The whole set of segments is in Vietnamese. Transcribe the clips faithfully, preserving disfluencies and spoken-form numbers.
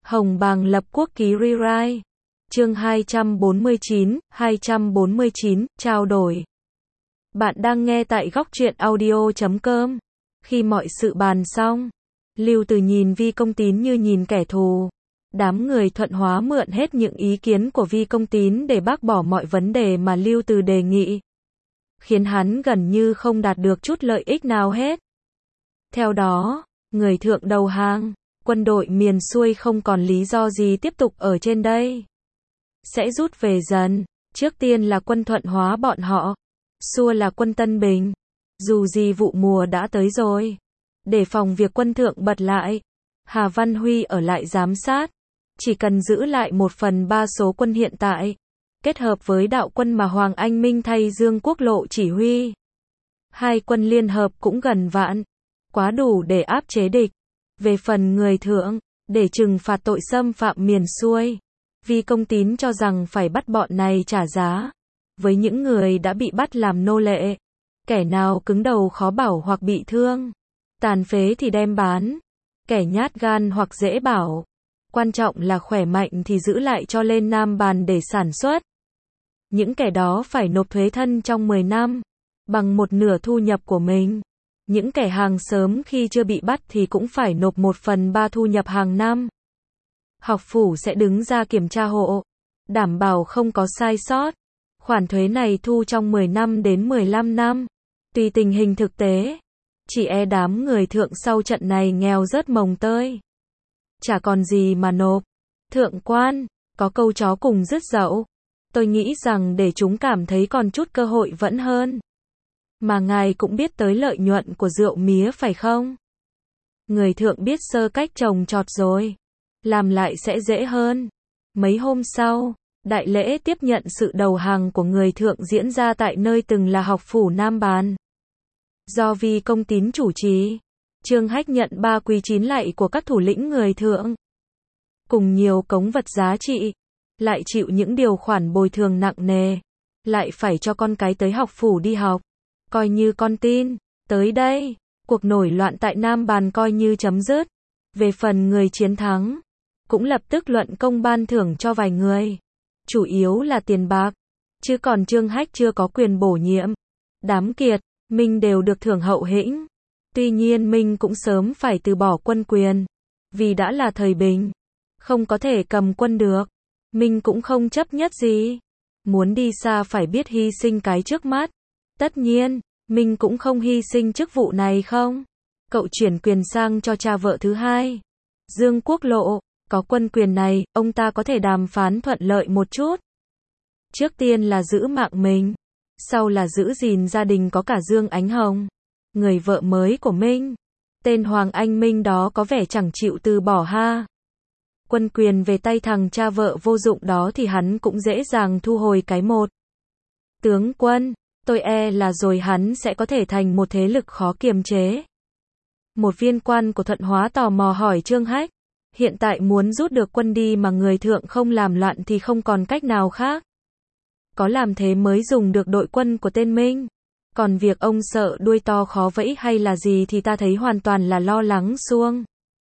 Hồng Bàng lập quốc ký rewrite. Chương hai trăm bốn mươi chín, hai trăm bốn mươi chín, trao đổi. Bạn đang nghe tại góc truyện audio chấm com. Khi mọi sự bàn xong, Lưu Từ nhìn Vi Công Tín như nhìn kẻ thù. Đám người Thuận Hóa mượn hết những ý kiến của Vi Công Tín để bác bỏ mọi vấn đề mà Lưu Từ đề nghị, khiến hắn gần như không đạt được chút lợi ích nào hết. Theo đó, người thượng đầu hàng, quân đội miền xuôi không còn lý do gì tiếp tục ở trên đây. Sẽ rút về dần, trước tiên là quân Thuận Hóa bọn họ, xua là quân Tân Bình. Dù gì vụ mùa đã tới rồi. Để phòng việc quân thượng bật lại, Hà Văn Huy ở lại giám sát. Chỉ cần giữ lại một phần ba số quân hiện tại, kết hợp với đạo quân mà Hoàng Anh Minh thay Dương Quốc Lộ chỉ huy. Hai quân liên hợp cũng gần vạn, quá đủ để áp chế địch. Về phần người thượng, để trừng phạt tội xâm phạm miền xuôi, Vi Công Tín cho rằng phải bắt bọn này trả giá. Với những người đã bị bắt làm nô lệ, kẻ nào cứng đầu khó bảo hoặc bị thương, tàn phế thì đem bán, kẻ nhát gan hoặc dễ bảo, quan trọng là khỏe mạnh thì giữ lại cho lên Nam Bàn để sản xuất. Những kẻ đó phải nộp thuế thân trong mười năm, bằng một nửa thu nhập của mình. Những kẻ hàng sớm khi chưa bị bắt thì cũng phải nộp một phần ba thu nhập hàng năm. Học phủ sẽ đứng ra kiểm tra hộ, đảm bảo không có sai sót. Khoản thuế này thu trong mười năm đến mười lăm năm, tùy tình hình thực tế. Chỉ e đám người thượng sau trận này nghèo rớt mồng tơi, chả còn gì mà nộp. Thượng quan, có câu chó cùng rứt dậu. Tôi nghĩ rằng để chúng cảm thấy còn chút cơ hội vẫn hơn. Mà ngài cũng biết tới lợi nhuận của rượu mía phải không? Người thượng biết sơ cách trồng trọt rồi, làm lại sẽ dễ hơn. Mấy hôm sau, đại lễ tiếp nhận sự đầu hàng của người thượng diễn ra tại nơi từng là học phủ Nam Bàn. Do Vi Công Tín chủ trì, Trương Hách nhận ba quý chín lạy của các thủ lĩnh người thượng, cùng nhiều cống vật giá trị, lại chịu những điều khoản bồi thường nặng nề, lại phải cho con cái tới học phủ đi học, coi như con tin. Tới đây, cuộc nổi loạn tại Nam Bàn coi như chấm dứt. Về phần người chiến thắng, cũng lập tức luận công ban thưởng cho vài người, chủ yếu là tiền bạc, chứ còn Trương Hách chưa có quyền bổ nhiệm. Đám Kiệt, Minh đều được thưởng hậu hĩnh. Tuy nhiên Minh cũng sớm phải từ bỏ quân quyền, vì đã là thời bình, không có thể cầm quân được. Minh cũng không chấp nhất gì, muốn đi xa phải biết hy sinh cái trước mắt. Tất nhiên, Minh cũng không hy sinh chức vụ này không. Cậu chuyển quyền sang cho cha vợ thứ hai, Dương Quốc Lộ. Có quân quyền này, ông ta có thể đàm phán thuận lợi một chút. Trước tiên là giữ mạng mình, sau là giữ gìn gia đình có cả Dương Ánh Hồng, người vợ mới của Minh. Tên Hoàng Anh Minh đó có vẻ chẳng chịu từ bỏ ha. Quân quyền về tay thằng cha vợ vô dụng đó thì hắn cũng dễ dàng thu hồi cái một. Tướng quân, tôi e là rồi hắn sẽ có thể thành một thế lực khó kiềm chế. Một viên quan của Thuận Hóa tò mò hỏi Trương Hách. Hiện tại muốn rút được quân đi mà người thượng không làm loạn thì không còn cách nào khác. Có làm thế mới dùng được đội quân của tên Minh. Còn việc ông sợ đuôi to khó vẫy hay là gì thì ta thấy hoàn toàn là lo lắng suông.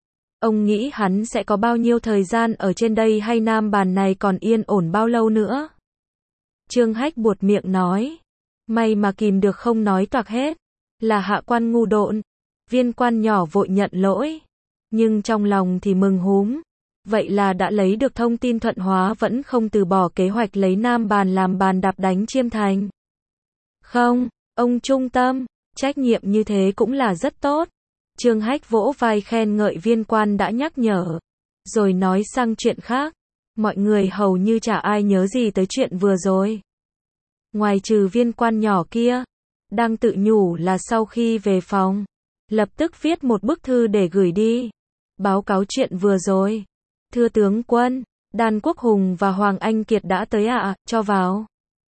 Ông nghĩ hắn sẽ có bao nhiêu thời gian ở trên đây hay Nam Bàn này còn yên ổn bao lâu nữa? Trương Hách buột miệng nói. May mà kìm được không nói toạc hết. Là hạ quan ngu độn. Viên quan nhỏ vội nhận lỗi. Nhưng trong lòng thì mừng húm. Vậy là đã lấy được thông tin Thuận Hóa vẫn không từ bỏ kế hoạch lấy Nam Bàn làm bàn đạp đánh Chiêm Thành. Không, ông trung tâm, trách nhiệm như thế cũng là rất tốt. Trương Hách vỗ vai khen ngợi viên quan đã nhắc nhở, rồi nói sang chuyện khác. Mọi người hầu như chả ai nhớ gì tới chuyện vừa rồi. Ngoài trừ viên quan nhỏ kia, đang tự nhủ là sau khi về phòng, lập tức viết một bức thư để gửi đi. Báo cáo chuyện vừa rồi. Thưa tướng quân, Đan Quốc Hùng và Hoàng Anh Kiệt đã tới ạ, à, cho vào.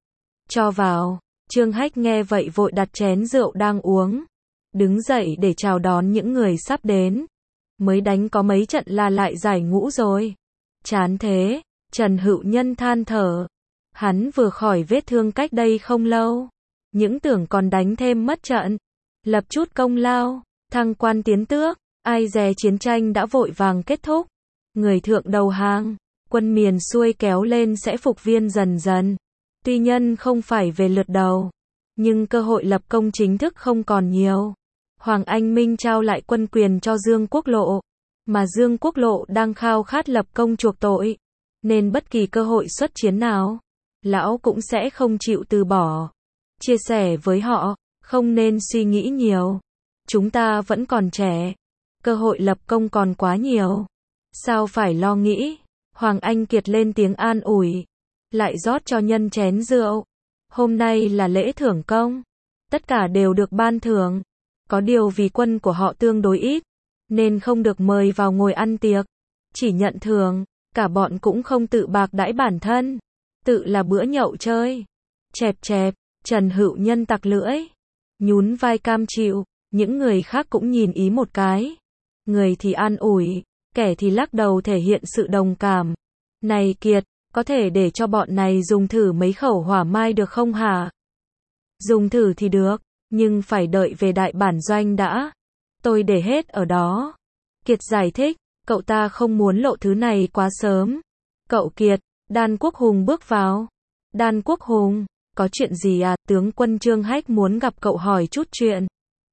Cho vào. Trương Hách nghe vậy vội đặt chén rượu đang uống, đứng dậy để chào đón những người sắp đến. Mới đánh có mấy trận là lại giải ngũ rồi. Chán thế, Trần Hữu Nhân than thở. Hắn vừa khỏi vết thương cách đây không lâu. Những tưởng còn đánh thêm mất trận. Lập chút công lao, thăng quan tiến tước. Ai dè chiến tranh đã vội vàng kết thúc. Người thượng đầu hàng, quân miền xuôi kéo lên sẽ phục viên dần dần. Tuy nhân không phải về lượt đầu, nhưng cơ hội lập công chính thức không còn nhiều. Hoàng Anh Minh trao lại quân quyền cho Dương Quốc Lộ, mà Dương Quốc Lộ đang khao khát lập công chuộc tội, nên bất kỳ cơ hội xuất chiến nào, lão cũng sẽ không chịu từ bỏ. Chia sẻ với họ, không nên suy nghĩ nhiều. Chúng ta vẫn còn trẻ, cơ hội lập công còn quá nhiều. Sao phải lo nghĩ? Hoàng Anh Kiệt lên tiếng an ủi, lại rót cho nhân chén rượu. Hôm nay là lễ thưởng công, tất cả đều được ban thưởng. Có điều vì quân của họ tương đối ít, nên không được mời vào ngồi ăn tiệc, chỉ nhận thưởng. Cả bọn cũng không tự bạc đãi bản thân, tự là bữa nhậu chơi. Chẹp chẹp, Trần Hữu Nhân tặc lưỡi, nhún vai cam chịu. Những người khác cũng nhìn ý một cái, người thì an ủi, kẻ thì lắc đầu thể hiện sự đồng cảm. Này Kiệt, có thể để cho bọn này dùng thử mấy khẩu hỏa mai được không hả? Dùng thử thì được, nhưng phải đợi về đại bản doanh đã. Tôi để hết ở đó. Kiệt giải thích, cậu ta không muốn lộ thứ này quá sớm. Cậu Kiệt, Đan Quốc Hùng bước vào. Đan Quốc Hùng, có chuyện gì à? Tướng quân Trương Hách muốn gặp cậu hỏi chút chuyện.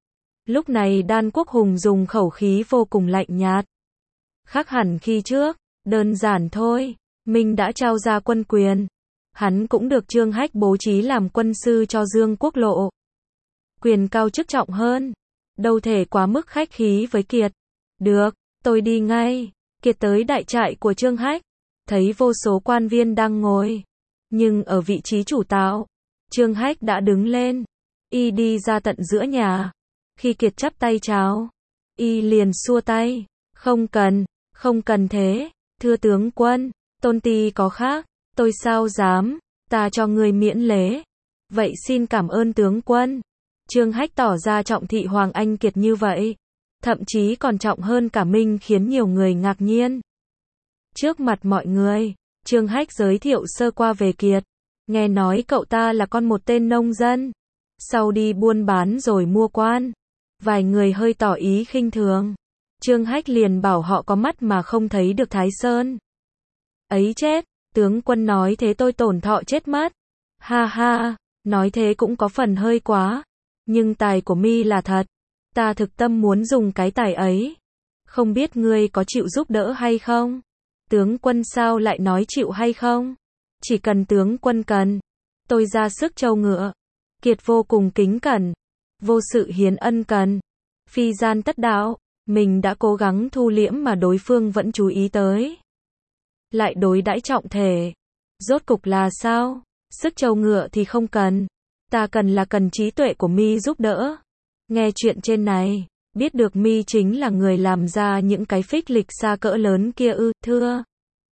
Lúc này Đan Quốc Hùng dùng khẩu khí vô cùng lạnh nhạt. Khác hẳn khi trước, đơn giản thôi, Minh đã trao ra quân quyền. Hắn cũng được Trương Hách bố trí làm quân sư cho Dương Quốc Lộ. Quyền cao chức trọng hơn, đâu thể quá mức khách khí với Kiệt. Được, tôi đi ngay. Kiệt tới đại trại của Trương Hách, thấy vô số quan viên đang ngồi. Nhưng ở vị trí chủ tạo, Trương Hách đã đứng lên. Y đi ra tận giữa nhà. Khi Kiệt chắp tay chào, Y liền xua tay. Không cần, không cần thế. Thưa tướng quân, tôn ti có khác, tôi sao dám, ta cho người miễn lễ. Vậy xin cảm ơn tướng quân. Trương Hách tỏ ra trọng thị Hoàng Anh Kiệt như vậy. Thậm chí còn trọng hơn cả Minh, khiến nhiều người ngạc nhiên. Trước mặt mọi người, Trương Hách giới thiệu sơ qua về Kiệt. Nghe nói cậu ta là con một tên nông dân, sau đi buôn bán rồi mua quan. Vài người hơi tỏ ý khinh thường. Trương Hách liền bảo họ có mắt mà không thấy được Thái Sơn. Ấy chết, tướng quân nói thế tôi tổn thọ chết mất. Ha ha, nói thế cũng có phần hơi quá. Nhưng tài của mi là thật. Ta thực tâm muốn dùng cái tài ấy. Không biết ngươi có chịu giúp đỡ hay không? Tướng quân sao lại nói chịu hay không? Chỉ cần tướng quân cần, tôi ra sức trâu ngựa. Kiệt vô cùng kính cẩn, vô sự hiến ân cần. Phi gian tất đạo, mình đã cố gắng thu liễm mà đối phương vẫn chú ý tới. Lại đối đãi trọng thể. Rốt cục là sao? Sức trâu ngựa thì không cần. Ta cần là cần trí tuệ của mi giúp đỡ. Nghe chuyện trên này, biết được mi chính là người làm ra những cái phích lịch xa cỡ lớn kia ư? Thưa.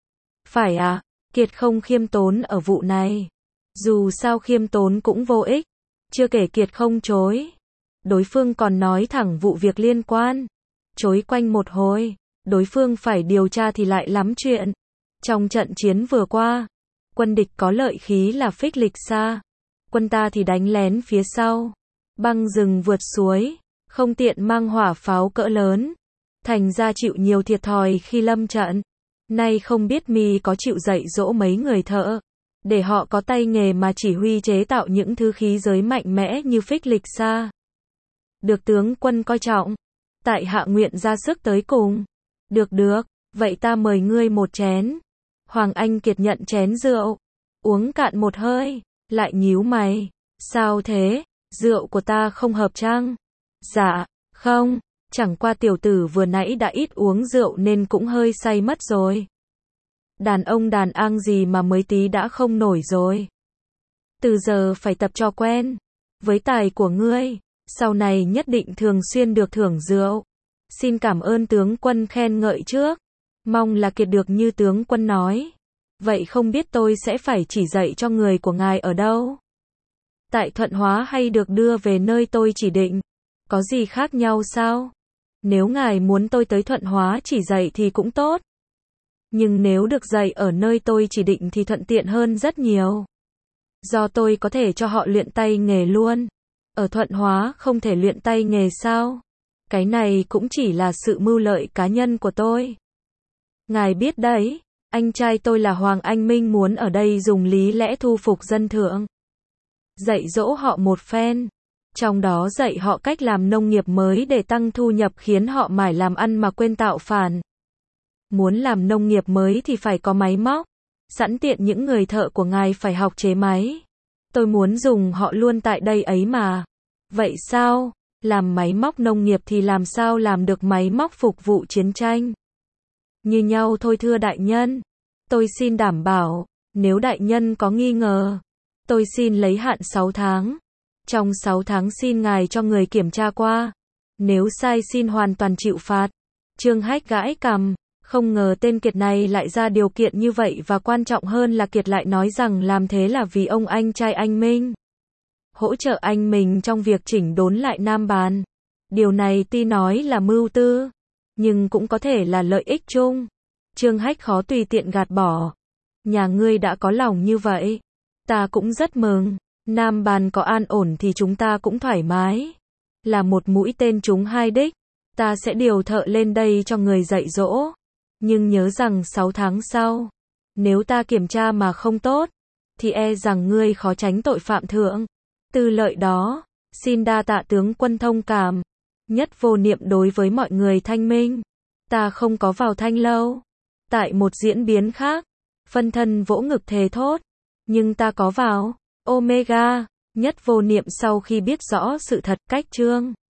Phải à, Kiệt không khiêm tốn ở vụ này. Dù sao khiêm tốn cũng vô ích. Chưa kể Kiệt không chối. Đối phương còn nói thẳng vụ việc liên quan. Chối quanh một hồi, đối phương phải điều tra thì lại lắm chuyện. Trong trận chiến vừa qua, quân địch có lợi khí là phích lịch xa. Quân ta thì đánh lén phía sau. Băng rừng vượt suối, không tiện mang hỏa pháo cỡ lớn. Thành ra chịu nhiều thiệt thòi khi lâm trận. Nay không biết mi có chịu dạy dỗ mấy người thợ, để họ có tay nghề mà chỉ huy chế tạo những thứ khí giới mạnh mẽ như phích lịch xa. Được tướng quân coi trọng, tại hạ nguyện ra sức tới cùng. Được được, vậy ta mời ngươi một chén. Hoàng Anh Kiệt nhận chén rượu, uống cạn một hơi, lại nhíu mày. Sao thế, rượu của ta không hợp chăng? Dạ, không, chẳng qua tiểu tử vừa nãy đã ít uống rượu nên cũng hơi say mất rồi. Đàn ông đàn ang gì mà mới tí đã không nổi rồi. Từ giờ phải tập cho quen. Với tài của ngươi, sau này nhất định thường xuyên được thưởng rượu. Xin cảm ơn tướng quân khen ngợi trước. Mong là Kiệt được như tướng quân nói. Vậy không biết tôi sẽ phải chỉ dạy cho người của ngài ở đâu? Tại Thuận Hóa hay được đưa về nơi tôi chỉ định? Có gì khác nhau sao? Nếu ngài muốn tôi tới Thuận Hóa chỉ dạy thì cũng tốt. Nhưng nếu được dạy ở nơi tôi chỉ định thì thuận tiện hơn rất nhiều. Do tôi có thể cho họ luyện tay nghề luôn. Ở Thuận Hóa không thể luyện tay nghề sao? Cái này cũng chỉ là sự mưu lợi cá nhân của tôi. Ngài biết đấy, anh trai tôi là Hoàng Anh Minh muốn ở đây dùng lý lẽ thu phục dân thượng. Dạy dỗ họ một phen. Trong đó dạy họ cách làm nông nghiệp mới để tăng thu nhập khiến họ mải làm ăn mà quên tạo phản. Muốn làm nông nghiệp mới thì phải có máy móc. Sẵn tiện những người thợ của ngài phải học chế máy. Tôi muốn dùng họ luôn tại đây ấy mà. Vậy sao? Làm máy móc nông nghiệp thì làm sao làm được máy móc phục vụ chiến tranh? Như nhau thôi thưa đại nhân. Tôi xin đảm bảo, nếu đại nhân có nghi ngờ, tôi xin lấy hạn sáu tháng. Trong sáu tháng xin ngài cho người kiểm tra qua. Nếu sai xin hoàn toàn chịu phạt. Trương Hách gãi cằm, không ngờ tên Kiệt này lại ra điều kiện như vậy và quan trọng hơn là Kiệt lại nói rằng làm thế là vì ông anh trai anh Minh. Hỗ trợ anh mình trong việc chỉnh đốn lại Nam Bàn. Điều này tuy nói là mưu tư, nhưng cũng có thể là lợi ích chung. Trương Hách khó tùy tiện gạt bỏ. Nhà ngươi đã có lòng như vậy. Ta cũng rất mừng. Nam Bàn có an ổn thì chúng ta cũng thoải mái. Là một mũi tên trúng hai đích. Ta sẽ điều thợ lên đây cho người dạy dỗ. Nhưng nhớ rằng sáu tháng sau, nếu ta kiểm tra mà không tốt, thì e rằng ngươi khó tránh tội phạm thượng. Tư lợi đó, xin đa tạ tướng quân thông cảm. Nhất Vô Niệm đối với mọi người thanh minh. Ta không có vào Thanh Lâu. Tại một diễn biến khác, phân thân vỗ ngực thề thốt. Nhưng ta có vào Omega. Nhất Vô Niệm sau khi biết rõ sự thật cách Trương